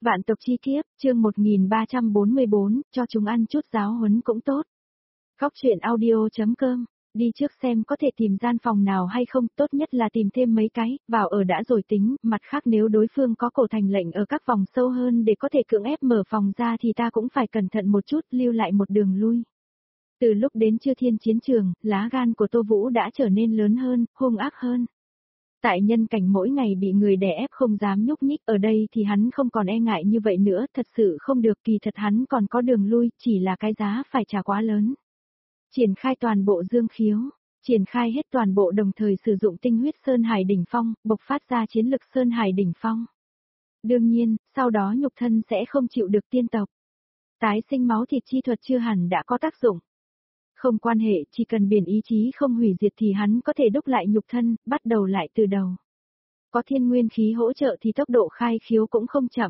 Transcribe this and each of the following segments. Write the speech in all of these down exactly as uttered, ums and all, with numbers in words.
Vạn tộc chi kiếp, chương một nghìn ba trăm bốn mươi bốn, cho chúng ăn chút giáo huấn cũng tốt. Góc truyện audio.com, đi trước xem có thể tìm gian phòng nào hay không, tốt nhất là tìm thêm mấy cái, vào ở đã rồi tính, mặt khác nếu đối phương có cổ thành lệnh ở các vòng sâu hơn để có thể cưỡng ép mở phòng ra thì ta cũng phải cẩn thận một chút, lưu lại một đường lui. Từ lúc đến Chư Thiên chiến trường, lá gan của Tô Vũ đã trở nên lớn hơn, hung ác hơn. Tại nhân cảnh mỗi ngày bị người đè ép không dám nhúc nhích, ở đây thì hắn không còn e ngại như vậy nữa, thật sự không được, kỳ thật hắn còn có đường lui, chỉ là cái giá phải trả quá lớn. Triển khai toàn bộ dương khiếu, triển khai hết toàn bộ đồng thời sử dụng tinh huyết Sơn Hải đỉnh phong, bộc phát ra chiến lực Sơn Hải đỉnh phong. Đương nhiên, sau đó nhục thân sẽ không chịu được tiên tộc. Tái sinh máu thịt chi thuật chưa hẳn đã có tác dụng. Không quan hệ, chỉ cần biển ý chí không hủy diệt thì hắn có thể đúc lại nhục thân, bắt đầu lại từ đầu. Có thiên nguyên khí hỗ trợ thì tốc độ khai khiếu cũng không chậm.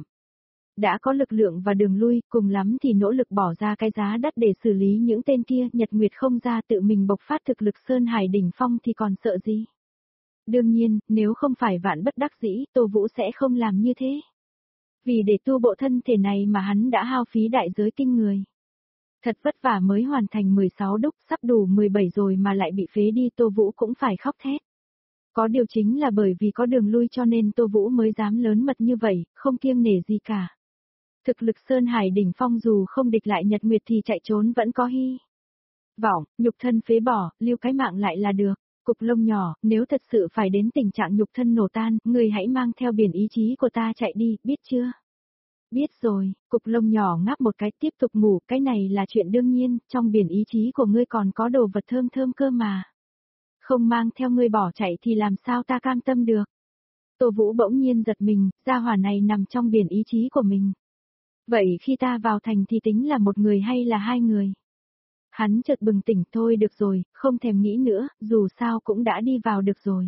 Đã có lực lượng và đường lui, cùng lắm thì nỗ lực bỏ ra cái giá đắt để xử lý những tên kia, Nhật Nguyệt không ra tự mình bộc phát thực lực Sơn Hải đỉnh phong thì còn sợ gì. Đương nhiên, nếu không phải vạn bất đắc dĩ, Tô Vũ sẽ không làm như thế. Vì để tu bộ thân thể này mà hắn đã hao phí đại giới kinh người. Thật vất vả mới hoàn thành mười sáu đúc, sắp đủ mười bảy rồi mà lại bị phế đi, Tô Vũ cũng phải khóc thét. Có điều chính là bởi vì có đường lui cho nên Tô Vũ mới dám lớn mật như vậy, không kiêng nể gì cả. Thực lực Sơn Hải đỉnh phong dù không địch lại Nhật Nguyệt thì chạy trốn vẫn có hy vọng, nhục thân phế bỏ, lưu cái mạng lại là được. Cục lông nhỏ, nếu thật sự phải đến tình trạng nhục thân nổ tan, người hãy mang theo biển ý chí của ta chạy đi, biết chưa? Biết rồi, cục lông nhỏ ngáp một cái tiếp tục ngủ, cái này là chuyện đương nhiên, trong biển ý chí của ngươi còn có đồ vật thơm thơm cơ mà. Không mang theo ngươi bỏ chạy thì làm sao ta cam tâm được. Tô Vũ bỗng nhiên giật mình, gia hỏa này nằm trong biển ý chí của mình. Vậy khi ta vào thành thì tính là một người hay là hai người? Hắn chợt bừng tỉnh, thôi được rồi, không thèm nghĩ nữa, dù sao cũng đã đi vào được rồi.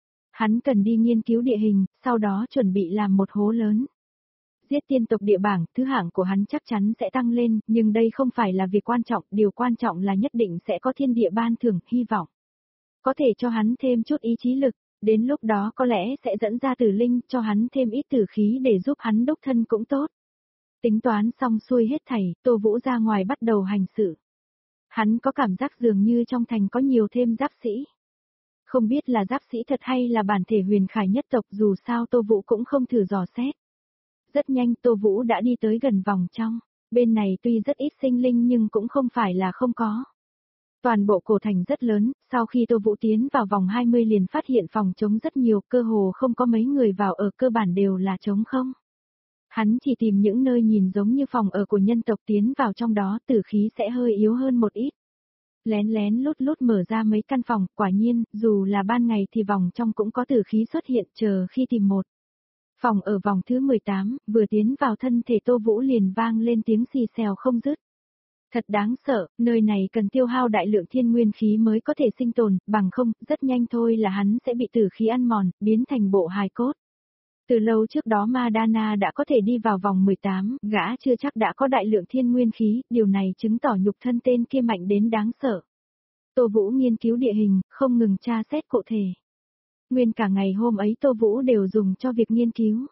Hắn cần đi nghiên cứu địa hình, sau đó chuẩn bị làm một hố lớn. Giết tiên tộc địa bảng, thứ hạng của hắn chắc chắn sẽ tăng lên, nhưng đây không phải là việc quan trọng, điều quan trọng là nhất định sẽ có thiên địa ban thưởng, hy vọng. Có thể cho hắn thêm chút ý chí lực, đến lúc đó có lẽ sẽ dẫn ra tử linh, cho hắn thêm ít tử khí để giúp hắn đúc thân cũng tốt. Tính toán xong xuôi hết thảy, Tô Vũ ra ngoài bắt đầu hành sự. Hắn có cảm giác dường như trong thành có nhiều thêm giáp sĩ. Không biết là giáp sĩ thật hay là bản thể huyền khải nhất tộc, dù sao Tô Vũ cũng không thử dò xét. Rất nhanh Tô Vũ đã đi tới gần vòng trong, bên này tuy rất ít sinh linh nhưng cũng không phải là không có. Toàn bộ cổ thành rất lớn, sau khi Tô Vũ tiến vào vòng hai mươi liền phát hiện phòng trống rất nhiều, cơ hồ không có mấy người vào ở, cơ bản đều là trống không. Hắn chỉ tìm những nơi nhìn giống như phòng ở của nhân tộc, tiến vào trong đó tử khí sẽ hơi yếu hơn một ít. Lén lén lút lút mở ra mấy căn phòng, quả nhiên, dù là ban ngày thì vòng trong cũng có tử khí xuất hiện, chờ khi tìm một. Phòng ở vòng thứ mười tám, vừa tiến vào thân thể Tô Vũ liền vang lên tiếng xì xèo không dứt. Thật đáng sợ, nơi này cần tiêu hao đại lượng thiên nguyên khí mới có thể sinh tồn, bằng không, rất nhanh thôi là hắn sẽ bị tử khí ăn mòn, biến thành bộ hài cốt. Từ lâu trước đó Madana đã có thể đi vào vòng mười tám, gã chưa chắc đã có đại lượng thiên nguyên khí, điều này chứng tỏ nhục thân tên kia mạnh đến đáng sợ. Tô Vũ nghiên cứu địa hình, không ngừng tra xét cụ thể. Nguyên cả ngày hôm ấy Tô Vũ đều dùng cho việc nghiên cứu.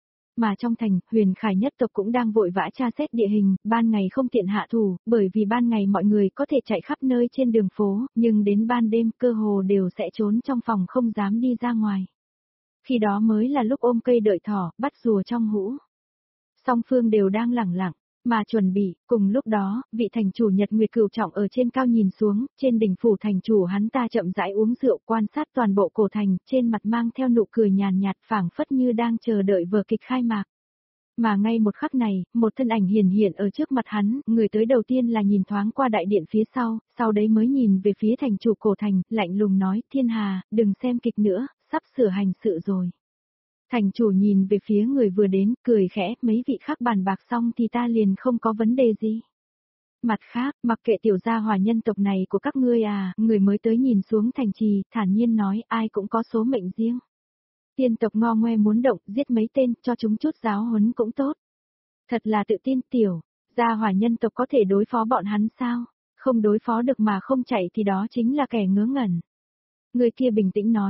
Mà trong thành, huyền khải nhất tộc cũng đang vội vã tra xét địa hình, ban ngày không tiện hạ thủ, bởi vì ban ngày mọi người có thể chạy khắp nơi trên đường phố, nhưng đến ban đêm cơ hồ đều sẽ trốn trong phòng không dám đi ra ngoài. Khi đó mới là lúc ôm cây đợi thỏ, bắt rùa trong hũ. Song phương đều đang lẳng lặng, mà chuẩn bị, cùng lúc đó, vị thành chủ Nhật Nguyệt Cửu Trọng ở trên cao nhìn xuống, trên đỉnh phủ thành chủ hắn ta chậm rãi uống rượu, quan sát toàn bộ cổ thành, trên mặt mang theo nụ cười nhàn nhạt, phảng phất như đang chờ đợi vở kịch khai mạc. Mà ngay một khắc này, một thân ảnh hiển hiện ở trước mặt hắn, người tới đầu tiên là nhìn thoáng qua đại điện phía sau, sau đấy mới nhìn về phía thành chủ cổ thành, lạnh lùng nói, Thiên Hà, đừng xem kịch nữa, sắp sửa hành sự rồi. Thành chủ nhìn về phía người vừa đến, cười khẽ, mấy vị khác bàn bạc xong thì ta liền không có vấn đề gì. Mặt khác, mặc kệ tiểu gia hỏa nhân tộc này của các ngươi à, người mới tới nhìn xuống thành trì, thản nhiên nói, ai cũng có số mệnh riêng. Tiên tộc ngo ngoe muốn động, giết mấy tên, cho chúng chút giáo huấn cũng tốt. Thật là tự tin tiểu, gia hỏa nhân tộc có thể đối phó bọn hắn sao? Không đối phó được mà không chạy thì đó chính là kẻ ngớ ngẩn. Người kia bình tĩnh nói,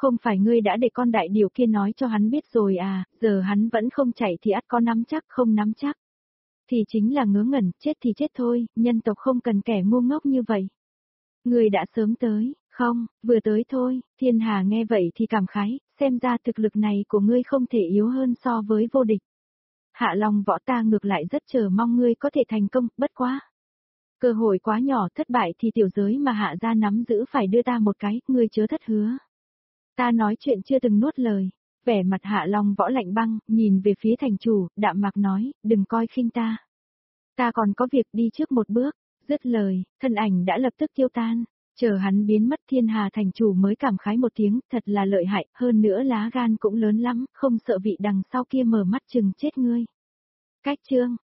Không phải ngươi đã để con đại điều kia nói cho hắn biết rồi à, giờ hắn vẫn không chạy thì ắt có nắm chắc, không nắm chắc. Thì chính là ngớ ngẩn, chết thì chết thôi, nhân tộc không cần kẻ ngu ngốc như vậy. Ngươi đã sớm tới, không, vừa tới thôi, Thiên Hà nghe vậy thì cảm khái, xem ra thực lực này của ngươi không thể yếu hơn so với vô địch. Hạ Long Võ ta ngược lại rất chờ mong ngươi có thể thành công, bất quá. Cơ hội quá nhỏ, thất bại thì tiểu giới mà hạ gia nắm giữ phải đưa ta một cái, ngươi chớ thất hứa. Ta nói chuyện chưa từng nuốt lời, vẻ mặt Hạ Long Võ lạnh băng, nhìn về phía thành chủ, đạm mạc nói, đừng coi khinh ta. Ta còn có việc đi trước một bước, dứt lời, thân ảnh đã lập tức tiêu tan, chờ hắn biến mất Thiên Hà thành chủ mới cảm khái một tiếng, thật là lợi hại, hơn nữa lá gan cũng lớn lắm, không sợ vị đằng sau kia mở mắt chừng chết ngươi. Cách chương